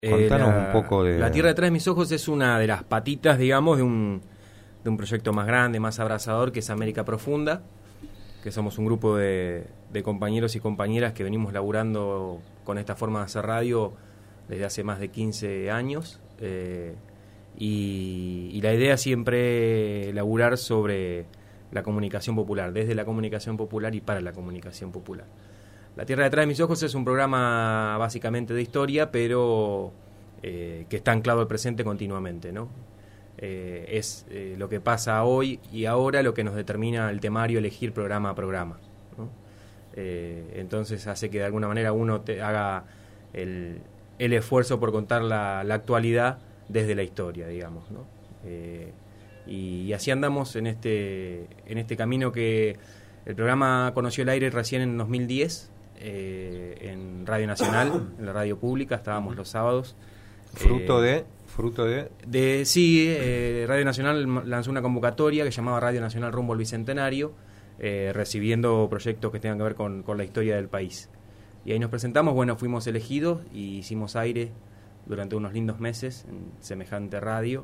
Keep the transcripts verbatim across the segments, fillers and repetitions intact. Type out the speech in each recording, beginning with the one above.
Contanos eh, la, un poco de... La Tierra detrás de mis ojos es una de las patitas, digamos, de un, de un proyecto más grande, más abrazador, que es América Profunda, que somos un grupo de, de compañeros y compañeras que venimos laburando con esta forma de hacer radio desde hace más de quince años. Eh, y, y la idea siempre es laburar sobre la comunicación popular, desde la comunicación popular y para la comunicación popular. La Tierra detrás de mis ojos es un programa básicamente de historia, pero eh, que está anclado al presente continuamente, ¿no? Eh, es eh, lo que pasa hoy y ahora lo que nos determina el temario elegir programa a programa, ¿no? Eh, entonces hace que de alguna manera uno te haga el, el esfuerzo por contar la, la actualidad desde la historia, digamos, ¿no? Eh, y, y así andamos en este, en este camino que el programa conoció el aire recién en dos mil diez. Eh, en Radio Nacional, en la radio pública, estábamos los sábados. Fruto eh, de... Fruto de... de sí, eh, Radio Nacional lanzó una convocatoria que llamaba Radio Nacional Rumbo al Bicentenario, eh, recibiendo proyectos que tengan que ver con, con la historia del país. Y ahí nos presentamos, bueno, fuimos elegidos y hicimos aire durante unos lindos meses en semejante radio,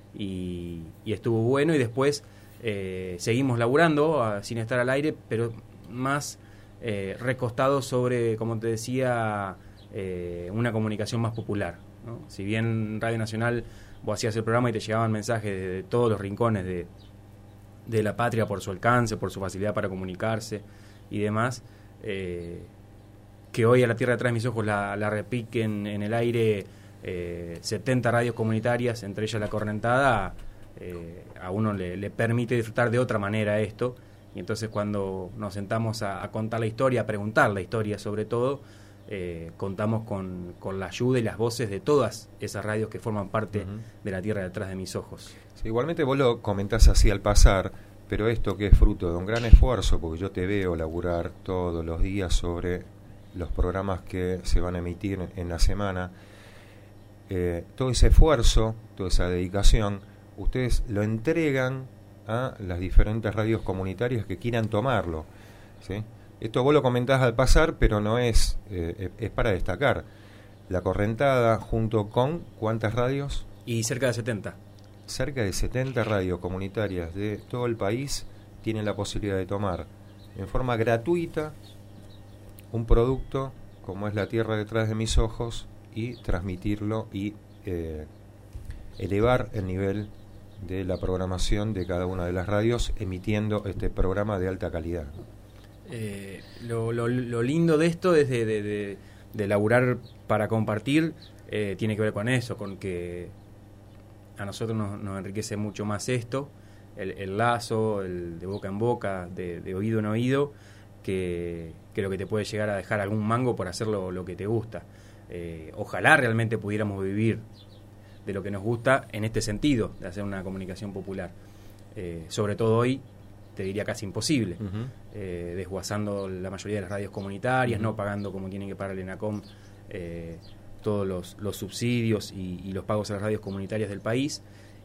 y, y estuvo bueno, y después eh, seguimos laburando a, sin estar al aire, pero más... Eh, recostado sobre, como te decía, eh, una comunicación más popular, ¿no? Si bien Radio Nacional vos hacías el programa y te llegaban mensajes de, de todos los rincones de, de la patria por su alcance, por su facilidad para comunicarse y demás, eh, que hoy a la Tierra detrás de mis ojos la, la repiquen en el aire eh, setenta radios comunitarias, entre ellas La Correntada, eh, a uno le, le permite disfrutar de otra manera esto. Y entonces cuando nos sentamos a, a contar la historia, a preguntar la historia sobre todo, eh, contamos con, con la ayuda y las voces de todas esas radios que forman parte uh-huh. de la Tierra detrás de mis ojos. Sí, igualmente vos lo comentás así al pasar, pero esto que es fruto de un gran esfuerzo, porque yo te veo laburar todos los días sobre los programas que se van a emitir en la semana, eh, todo ese esfuerzo, toda esa dedicación, ustedes lo entregan a las diferentes radios comunitarias que quieran tomarlo, ¿sí? Esto vos lo comentás al pasar, pero no es, eh, es para destacar. La Correntada, junto con, ¿cuántas radios? Y cerca de setenta. Cerca de setenta radios comunitarias de todo el país tienen la posibilidad de tomar en forma gratuita un producto como es La Tierra detrás de mis ojos y transmitirlo y eh, elevar el nivel de la programación de cada una de las radios emitiendo este programa de alta calidad. Eh, lo, lo, lo lindo de esto es de, de, de, de laburar para compartir, eh, tiene que ver con eso, con que a nosotros nos, nos enriquece mucho más esto, el, el lazo, el de boca en boca, de, de oído en oído, que, que lo que te puede llegar a dejar algún mango por hacer lo, lo que te gusta. Eh, ojalá realmente pudiéramos vivir de lo que nos gusta en este sentido, de hacer una comunicación popular. Eh, sobre todo hoy, te diría casi imposible, uh-huh. eh, desguazando la mayoría de las radios comunitarias, uh-huh. no pagando como tienen que pagar el ENACOM eh, todos los, los subsidios y, y los pagos a las radios comunitarias del país.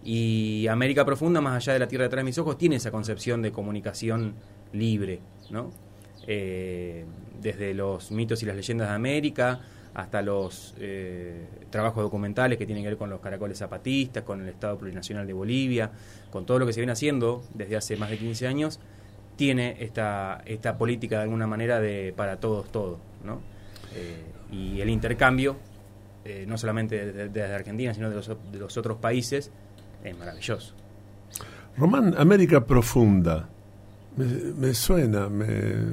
Y América Profunda, más allá de La Tierra detrás de mis ojos, tiene esa concepción de comunicación libre, ¿no? Eh, desde los mitos y las leyendas de América hasta los eh, trabajos documentales que tienen que ver con los caracoles zapatistas, con el Estado Plurinacional de Bolivia, con todo lo que se viene haciendo desde hace más de quince años, tiene esta esta política de alguna manera de para todos todo, ¿no? Eh, y el intercambio, eh, no solamente desde de, de Argentina, sino de los, de los otros países, es maravilloso. Román, América Profunda, me, me suena, me,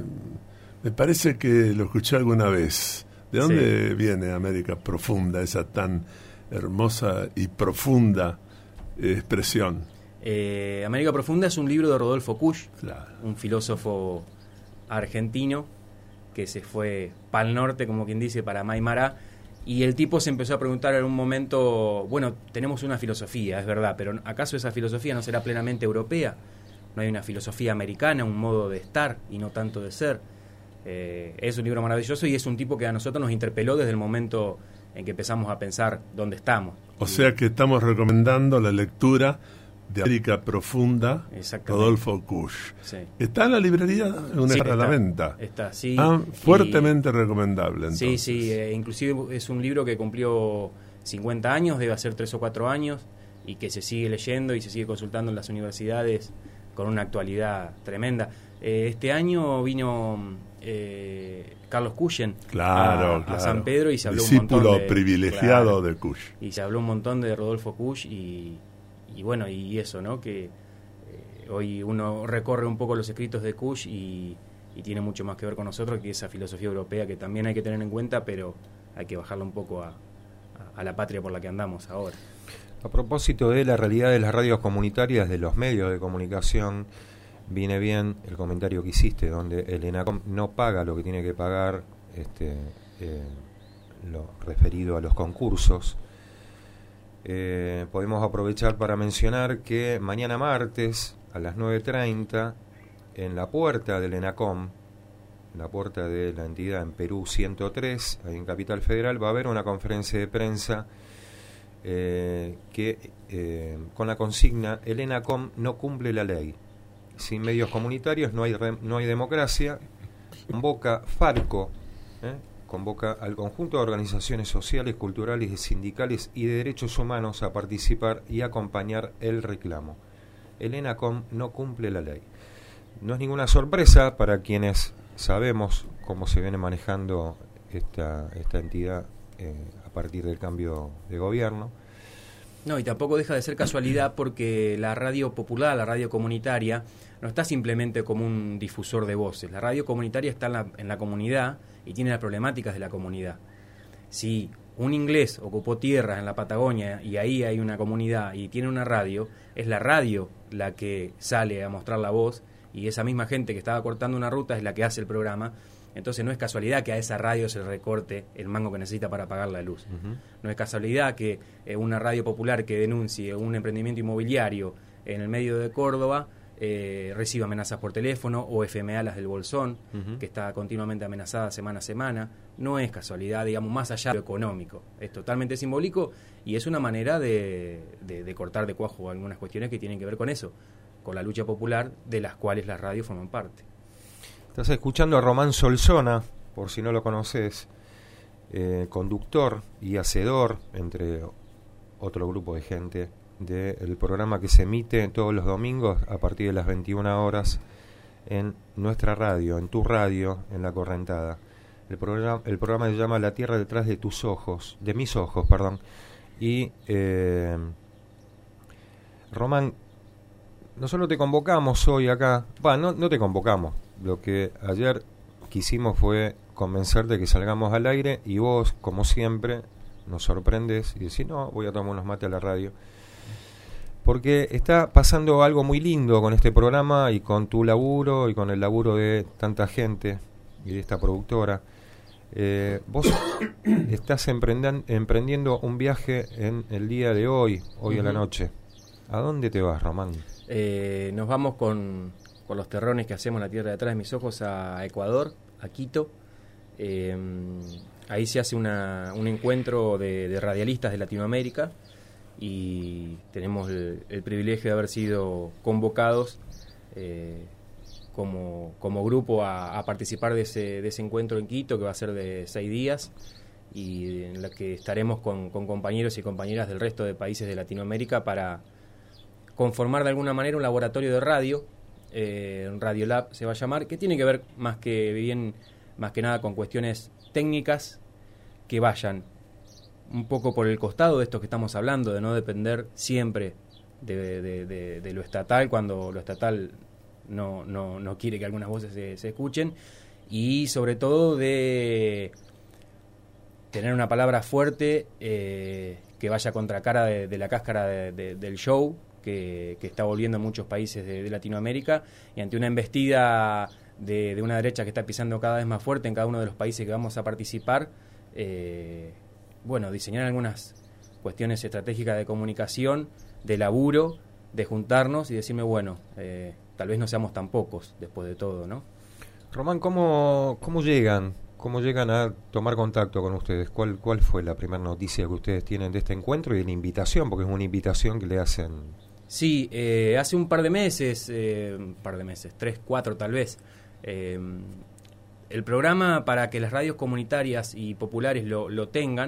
me parece que lo escuché alguna vez. ¿De dónde sí. viene América Profunda, esa tan hermosa y profunda eh, expresión? Eh, América Profunda es un libro de Rodolfo Kusch, claro. un filósofo argentino que se fue para el norte, como quien dice, para Maimará, y el tipo se empezó a preguntar en un momento, bueno, tenemos una filosofía, es verdad, pero ¿acaso esa filosofía no será plenamente europea? ¿No hay una filosofía americana, un modo de estar y no tanto de ser? Eh, es un libro maravilloso y es un tipo que a nosotros nos interpeló desde el momento en que empezamos a pensar dónde estamos. O y, sea que estamos recomendando la lectura de América Profunda, Rodolfo Kusch. Sí. ¿Está en la librería? Una sí, está, a la venta. Está, sí. Ah, fuertemente y, recomendable, entonces. Sí, sí, eh, inclusive es un libro que cumplió cincuenta años, debe hacer tres o cuatro años, y que se sigue leyendo y se sigue consultando en las universidades con una actualidad tremenda. Eh, este año vino eh, Carlos Cuyen claro, a, claro. a San Pedro y se habló discípulo un montón de, privilegiado claro, de Cush. Y se habló un montón de Rodolfo Cush y, y bueno, y eso, ¿no? Que eh, hoy uno recorre un poco los escritos de Cush y, y tiene mucho más que ver con nosotros que esa filosofía europea que también hay que tener en cuenta, pero hay que bajarla un poco a, a, a la patria por la que andamos ahora. A propósito de la realidad de las radios comunitarias, de los medios de comunicación, viene bien el comentario que hiciste, donde el ENACOM no paga lo que tiene que pagar, este, eh, lo referido a los concursos. Eh, podemos aprovechar para mencionar que mañana martes a las nueve treinta, en la puerta del ENACOM, en la puerta de la entidad en Perú ciento tres, ahí en Capital Federal, va a haber una conferencia de prensa Eh, que eh, con la consigna el ENACOM no cumple la ley, sin medios comunitarios no hay re, no hay democracia. Convoca Farco, eh, convoca al conjunto de organizaciones sociales, culturales, sindicales y de derechos humanos a participar y acompañar el reclamo. El ENACOM no cumple la ley. No es ninguna sorpresa para quienes sabemos cómo se viene manejando esta, esta entidad Eh, a partir del cambio de gobierno. No, y tampoco deja de ser casualidad porque la radio popular, la radio comunitaria, no está simplemente como un difusor de voces. La radio comunitaria está en la, en la comunidad y tiene las problemáticas de la comunidad. Si un inglés ocupó tierras en la Patagonia y ahí hay una comunidad y tiene una radio, es la radio la que sale a mostrar la voz y esa misma gente que estaba cortando una ruta es la que hace el programa. Entonces no es casualidad que a esa radio se recorte el mango que necesita para pagar la luz. Uh-huh. No es casualidad que eh, una radio popular que denuncie un emprendimiento inmobiliario en el medio de Córdoba eh, reciba amenazas por teléfono, o F M A Las del Bolsón, uh-huh, que está continuamente amenazada semana a semana. No es casualidad, digamos, más allá de lo económico. Es totalmente simbólico y es una manera de, de, de cortar de cuajo algunas cuestiones que tienen que ver con eso, con la lucha popular de las cuales las radios forman parte. Estás escuchando a Román Solsona, por si no lo conoces, eh, conductor y hacedor, entre otro grupo de gente, del programa que se emite todos los domingos a partir de las veintiuna horas en nuestra radio, en tu radio, en La Correntada. El programa, el programa se llama La Tierra detrás de tus ojos, de mis ojos, perdón. Y eh, Román, nosotros te convocamos hoy acá, bueno, no, no te convocamos. Lo que ayer quisimos fue convencerte de que salgamos al aire y vos, como siempre, nos sorprendes y decís, no, voy a tomar unos mates a la radio. Porque está pasando algo muy lindo con este programa y con tu laburo y con el laburo de tanta gente y de esta productora. Eh, vos estás emprenden- emprendiendo un viaje en el día de hoy, hoy uh-huh, a la noche. ¿A dónde te vas, Román? Eh, nos vamos con... con los terrones que hacemos en La Tierra detrás de mis ojos a Ecuador, a Quito. Eh, ahí se hace una, un encuentro de, de radialistas de Latinoamérica y tenemos el, el privilegio de haber sido convocados eh, como, como grupo a, a participar de ese, de ese encuentro en Quito, que va a ser de seis días y en la que estaremos con, con compañeros y compañeras del resto de países de Latinoamérica para conformar de alguna manera un laboratorio de radio. Eh, Radiolab se va a llamar, que tiene que ver más que bien, más que nada con cuestiones técnicas que vayan un poco por el costado de esto que estamos hablando, de no depender siempre de, de, de, de lo estatal cuando lo estatal no, no, no quiere que algunas voces se, se escuchen, y sobre todo de tener una palabra fuerte eh, que vaya contra cara de, de la cáscara de, de, del show Que, que está volviendo en muchos países de, de Latinoamérica, y ante una embestida de, de una derecha que está pisando cada vez más fuerte en cada uno de los países que vamos a participar, eh, bueno, diseñar algunas cuestiones estratégicas de comunicación, de laburo, de juntarnos y decirme, bueno, eh, tal vez no seamos tan pocos después de todo, ¿no? Román, ¿cómo, cómo llegan? ¿Cómo llegan a tomar contacto con ustedes? ¿Cuál, cuál fue la primera noticia que ustedes tienen de este encuentro y de la invitación? Porque es una invitación que le hacen. Sí, eh, hace un par de meses, eh, un par de meses, tres, cuatro tal vez, eh, el programa, para que las radios comunitarias y populares lo, lo tengan,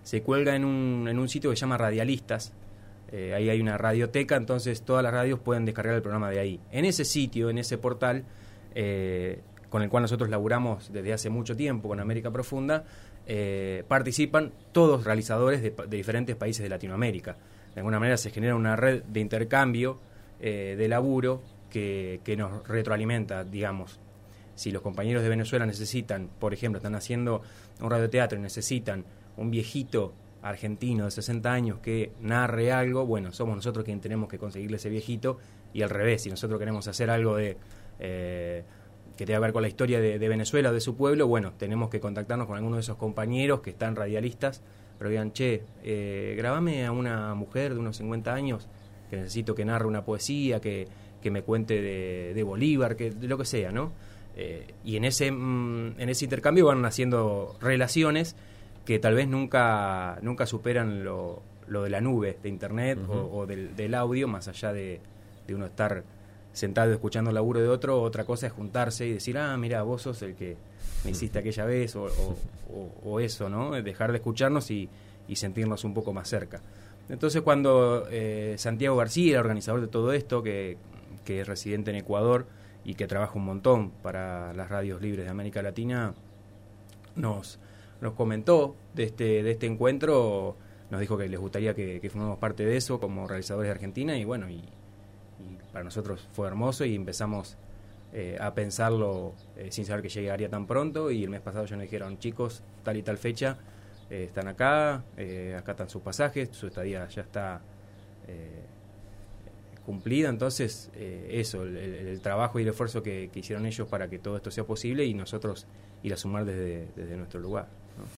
se cuelga en un, en un sitio que se llama Radialistas. Eh, ahí hay una radioteca, entonces todas las radios pueden descargar el programa de ahí. En ese sitio, en ese portal, eh, con el cual nosotros laburamos desde hace mucho tiempo con América Profunda, eh, participan todos realizadores de, de diferentes países de Latinoamérica. De alguna manera se genera una red de intercambio, eh, de laburo, que, que nos retroalimenta, digamos. Si los compañeros de Venezuela necesitan, por ejemplo, están haciendo un radioteatro y necesitan un viejito argentino de sesenta años que narre algo, bueno, somos nosotros quienes tenemos que conseguirle ese viejito, y al revés, si nosotros queremos hacer algo de eh, que tenga que ver con la historia de, de Venezuela o de su pueblo, bueno, tenemos que contactarnos con alguno de esos compañeros que están radialistas, pero digan, che, eh, grabame a una mujer de unos cincuenta años que necesito que narre una poesía, que, que me cuente de, de Bolívar, que de lo que sea, ¿no? Eh, y en ese, mm, en ese intercambio van haciendo relaciones que tal vez nunca nunca superan lo, lo de la nube, de internet, uh-huh. o, o del, del audio, más allá de, de uno estar sentado escuchando el laburo de otro. Otra cosa es juntarse y decir, ah, mira, vos sos el que me hiciste aquella vez, o, o, o, o eso, ¿no? Dejar de escucharnos y, y sentirnos un poco más cerca. Entonces, cuando eh, Santiago García, el organizador de todo esto, que, que es residente en Ecuador y que trabaja un montón para las radios libres de América Latina, nos... nos comentó de este de este encuentro, nos dijo que les gustaría que, que formemos parte de eso como realizadores de Argentina, y bueno, y, y para nosotros fue hermoso, y empezamos eh, a pensarlo eh, sin saber que llegaría tan pronto, y el mes pasado ya nos dijeron, chicos, tal y tal fecha, eh, están acá, eh, acá están sus pasajes, su estadía ya está eh, cumplida, entonces eh, eso, el, el, el trabajo y el esfuerzo que, que hicieron ellos para que todo esto sea posible, y nosotros ir a sumar desde, desde nuestro lugar.